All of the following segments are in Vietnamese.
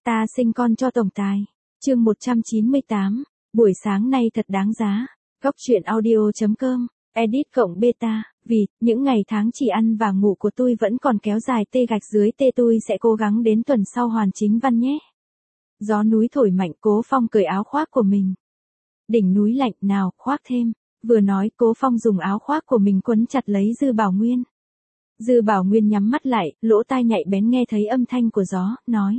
Ta sinh con cho tổng tài. Chương 198. Buổi sáng nay thật đáng giá. Góc truyện audio.com. Edit cộng beta. Vì, những ngày tháng chỉ ăn và ngủ của tôi vẫn còn kéo dài tê gạch dưới tê, tôi sẽ cố gắng đến tuần sau hoàn chính văn nhé. Gió núi thổi mạnh, Cố Phong cởi áo khoác của mình. Đỉnh núi lạnh, nào, khoác thêm. Vừa nói, Cố Phong dùng áo khoác của mình quấn chặt lấy Dư Bảo Nguyên. Dư Bảo Nguyên nhắm mắt lại, lỗ tai nhạy bén nghe thấy âm thanh của gió, nói.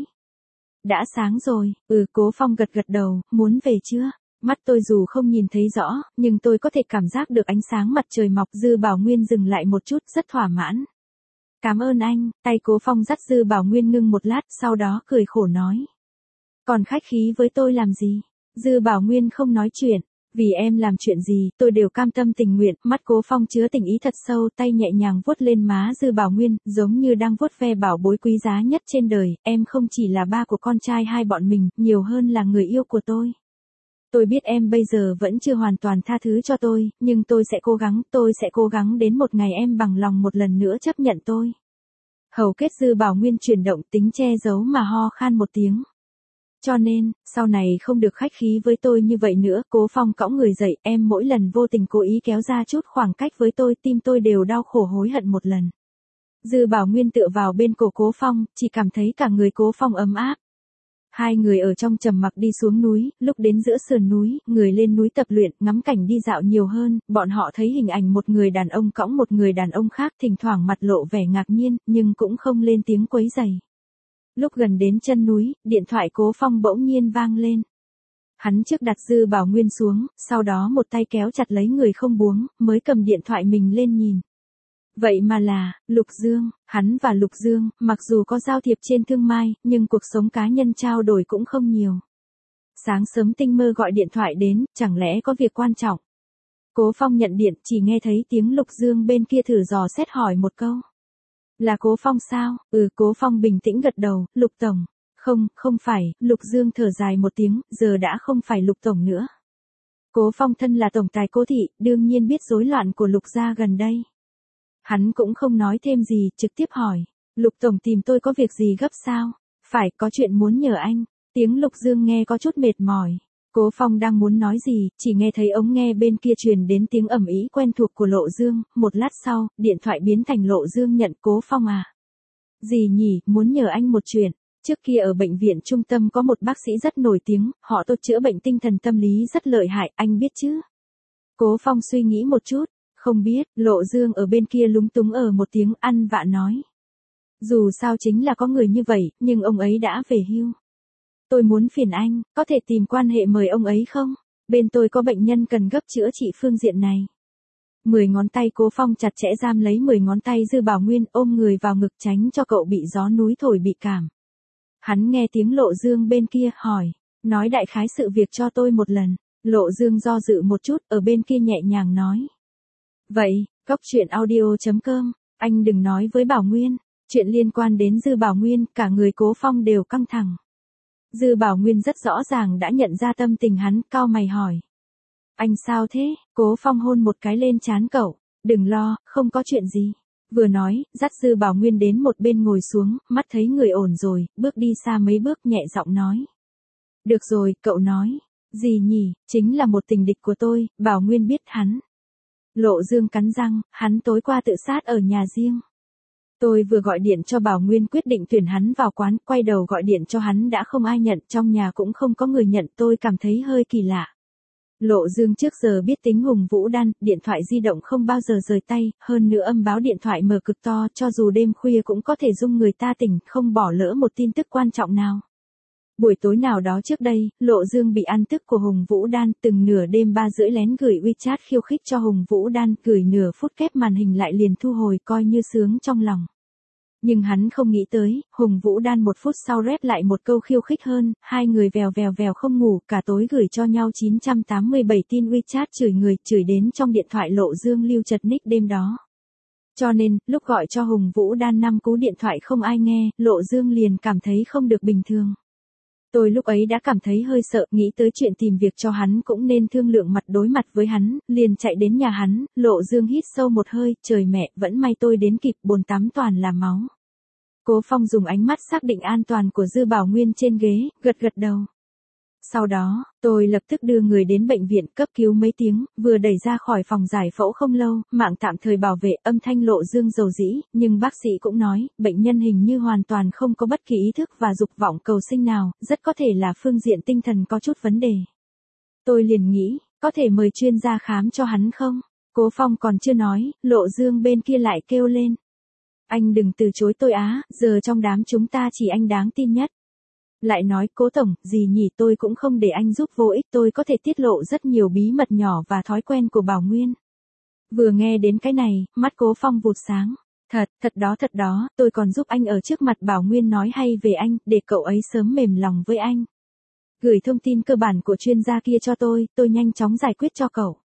Đã sáng rồi. Cố Phong gật gật đầu, muốn về chưa? Mắt tôi dù không nhìn thấy rõ, nhưng tôi có thể cảm giác được ánh sáng mặt trời mọc. Dư Bảo Nguyên dừng lại một chút, rất thỏa mãn. Cảm ơn anh. Tay Cố Phong dắt Dư Bảo Nguyên ngưng một lát, sau đó cười khổ nói. Còn khách khí với tôi làm gì? Dư Bảo Nguyên không nói chuyện. Vì em làm chuyện gì, tôi đều cam tâm tình nguyện. Mắt Cố Phong chứa tình ý thật sâu, tay nhẹ nhàng vuốt lên má Dư Bảo Nguyên, giống như đang vuốt ve bảo bối quý giá nhất trên đời. Em không chỉ là ba của con trai hai bọn mình, nhiều hơn là người yêu của tôi. Tôi biết em bây giờ vẫn chưa hoàn toàn tha thứ cho tôi, nhưng tôi sẽ cố gắng đến một ngày em bằng lòng một lần nữa chấp nhận tôi. Hầu kết Dư Bảo Nguyên chuyển động, tính che giấu mà ho khan một tiếng. Cho nên, sau này không được khách khí với tôi như vậy nữa. Cố Phong cõng người dậy, em mỗi lần vô tình cố ý kéo ra chút khoảng cách với tôi, tim tôi đều đau khổ hối hận một lần. Dư Bảo Nguyên tựa vào bên cổ Cố Phong, chỉ cảm thấy cả người Cố Phong ấm áp. Hai người ở trong trầm mặc đi xuống núi, lúc đến giữa sườn núi, người lên núi tập luyện, ngắm cảnh đi dạo nhiều hơn, bọn họ thấy hình ảnh một người đàn ông cõng một người đàn ông khác, thỉnh thoảng mặt lộ vẻ ngạc nhiên, nhưng cũng không lên tiếng quấy rầy. Lúc gần đến chân núi, điện thoại Cố Phong bỗng nhiên vang lên. Hắn trước đặt Dư Bảo Nguyên xuống, sau đó một tay kéo chặt lấy người không buông, mới cầm điện thoại mình lên nhìn. Vậy mà là, Lục Dương. Hắn và Lục Dương, mặc dù có giao thiệp trên thương mai, nhưng cuộc sống cá nhân trao đổi cũng không nhiều. Sáng sớm tinh mơ gọi điện thoại đến, chẳng lẽ có việc quan trọng. Cố Phong nhận điện, chỉ nghe thấy tiếng Lục Dương bên kia thử dò xét hỏi một câu. Là Cố Phong sao? Cố Phong bình tĩnh gật đầu. Lục Tổng. Không phải. Lục Dương thở dài một tiếng, giờ đã không phải Lục Tổng nữa. Cố Phong thân là tổng tài Cố thị, đương nhiên biết rối loạn của Lục gia gần đây. Hắn cũng không nói thêm gì, trực tiếp hỏi. Lục Tổng tìm tôi có việc gì gấp sao? Phải, có chuyện muốn nhờ anh. Tiếng Lục Dương nghe có chút mệt mỏi. Cố Phong đang muốn nói gì, chỉ nghe thấy ống nghe bên kia truyền đến tiếng ầm ĩ quen thuộc của Lộ Dương. Một lát sau, điện thoại biến thành Lộ Dương nhận. Cố Phong à? Gì nhỉ, muốn nhờ anh một chuyện. Trước kia ở bệnh viện trung tâm có một bác sĩ rất nổi tiếng, họ tốt chữa bệnh tinh thần tâm lý rất lợi hại, anh biết chứ? Cố Phong suy nghĩ một chút. Không biết. Lộ Dương ở bên kia lúng túng một tiếng, ăn vạ nói. Dù sao chính là có người như vậy, nhưng ông ấy đã về hưu. Tôi muốn phiền anh, có thể tìm quan hệ mời ông ấy không? Bên tôi có bệnh nhân cần gấp chữa trị phương diện này. 10 ngón tay Cố Phong chặt chẽ giam lấy 10 ngón tay Dư Bảo Nguyên, ôm người vào ngực tránh cho cậu bị gió núi thổi bị cảm. Hắn nghe tiếng Lộ Dương bên kia, hỏi. Nói đại khái sự việc cho tôi một lần. Lộ Dương do dự một chút, ở bên kia nhẹ nhàng nói. Vậy, góc truyện audio.com, anh đừng nói với Bảo Nguyên. Chuyện liên quan đến Dư Bảo Nguyên, cả người Cố Phong đều căng thẳng. Dư Bảo Nguyên rất rõ ràng đã nhận ra tâm tình hắn, cau mày hỏi. Anh sao thế? Cố Phong hôn một cái lên trán cậu. Đừng lo, không có chuyện gì. Vừa nói, dắt Dư Bảo Nguyên đến một bên ngồi xuống, mắt thấy người ổn rồi, bước đi xa mấy bước nhẹ giọng nói. Được rồi, cậu nói. Gì nhỉ, chính là một tình địch của tôi. Bảo Nguyên biết hắn. Lộ Dương cắn răng, hắn tối qua tự sát ở nhà riêng. Tôi vừa gọi điện cho Bảo Nguyên quyết định tuyển hắn vào quán, quay đầu gọi điện cho hắn đã không ai nhận, trong nhà cũng không có người nhận, tôi cảm thấy hơi kỳ lạ. Lộ Dương trước giờ biết tính Hùng Vũ Đan, điện thoại di động không bao giờ rời tay, hơn nữa âm báo điện thoại mở cực to, cho dù đêm khuya cũng có thể rung người ta tỉnh, không bỏ lỡ một tin tức quan trọng nào. Buổi tối nào đó trước đây, Lộ Dương bị ăn tức của Hùng Vũ Đan, từng nửa đêm 3 rưỡi lén gửi WeChat khiêu khích cho Hùng Vũ Đan, gửi nửa phút kép màn hình lại liền thu hồi, coi như sướng trong lòng. Nhưng hắn không nghĩ tới, Hùng Vũ Đan 1 phút sau rep lại một câu khiêu khích hơn, hai người vèo không ngủ, cả tối gửi cho nhau 987 tin WeChat chửi người, chửi đến trong điện thoại Lộ Dương lưu chật nick đêm đó. Cho nên, lúc gọi cho Hùng Vũ Đan 5 cú điện thoại không ai nghe, Lộ Dương liền cảm thấy không được bình thường. Tôi lúc ấy đã cảm thấy hơi sợ, nghĩ tới chuyện tìm việc cho hắn cũng nên thương lượng mặt đối mặt với hắn, liền chạy đến nhà hắn. Lộ Dương hít sâu một hơi, trời mẹ, vẫn may tôi đến kịp, bồn tắm toàn là máu. Cố Phong dùng ánh mắt xác định an toàn của Dư Bảo Nguyên trên ghế, gật gật đầu. Sau đó, tôi lập tức đưa người đến bệnh viện cấp cứu mấy tiếng, vừa đẩy ra khỏi phòng giải phẫu không lâu, mạng tạm thời bảo vệ, âm thanh lộ dương dầu dĩ, nhưng bác sĩ cũng nói, bệnh nhân hình như hoàn toàn không có bất kỳ ý thức và dục vọng cầu sinh nào, rất có thể là phương diện tinh thần có chút vấn đề. Tôi liền nghĩ, có thể mời chuyên gia khám cho hắn không? Cố Phong còn chưa nói, Lộ Dương bên kia lại kêu lên. Anh đừng từ chối tôi á, giờ trong đám chúng ta chỉ anh đáng tin nhất. Lại nói, Cố Tổng, gì nhỉ, tôi cũng không để anh giúp vô ích, tôi có thể tiết lộ rất nhiều bí mật nhỏ và thói quen của Bảo Nguyên. Vừa nghe đến cái này, mắt Cố Phong vụt sáng. Thật đó, tôi còn giúp anh ở trước mặt Bảo Nguyên nói hay về anh, để cậu ấy sớm mềm lòng với anh. Gửi thông tin cơ bản của chuyên gia kia cho tôi nhanh chóng giải quyết cho cậu.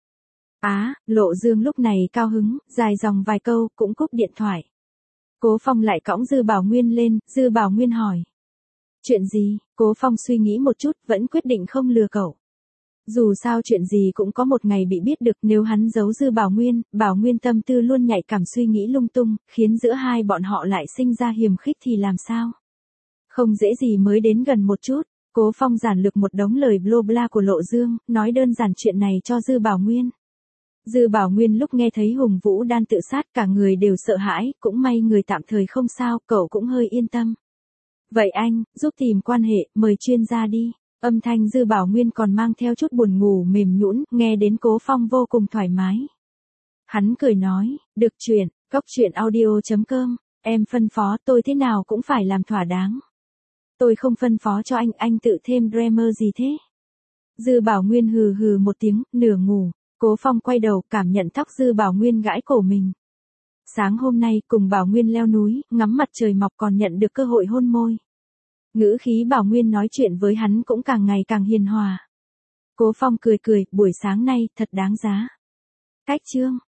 Lộ Dương lúc này cao hứng, dài dòng vài câu, cũng cúp điện thoại. Cố Phong lại cõng Dư Bảo Nguyên lên, Dư Bảo Nguyên hỏi. Chuyện gì? Cố Phong suy nghĩ một chút, vẫn quyết định không lừa cậu. Dù sao chuyện gì cũng có một ngày bị biết được, nếu hắn giấu Dư Bảo Nguyên tâm tư luôn nhạy cảm suy nghĩ lung tung, khiến giữa hai bọn họ lại sinh ra hiềm khích thì làm sao? Không dễ gì mới đến gần một chút. Cố Phong giản lược một đống lời bla bla của Lộ Dương, nói đơn giản chuyện này cho Dư Bảo Nguyên. Dư Bảo Nguyên lúc nghe thấy Hùng Vũ Đan tự sát cả người đều sợ hãi, cũng may người tạm thời không sao, cậu cũng hơi yên tâm. Vậy anh, giúp tìm quan hệ, mời chuyên gia đi. Âm thanh Dư Bảo Nguyên còn mang theo chút buồn ngủ mềm nhũn, nghe đến Cố Phong vô cùng thoải mái. Hắn cười nói, được chuyện, coctruyện.audio.com, em phân phó tôi thế nào cũng phải làm thỏa đáng. Tôi không phân phó cho anh tự thêm drama gì thế? Dư Bảo Nguyên hừ hừ một tiếng, nửa ngủ. Cố Phong quay đầu, cảm nhận tóc Dư Bảo Nguyên gãi cổ mình. Sáng hôm nay, cùng Bảo Nguyên leo núi, ngắm mặt trời mọc còn nhận được cơ hội hôn môi. Ngữ khí Bảo Nguyên nói chuyện với hắn cũng càng ngày càng hiền hòa. Cố Phong cười, buổi sáng nay, thật đáng giá. Cách chương.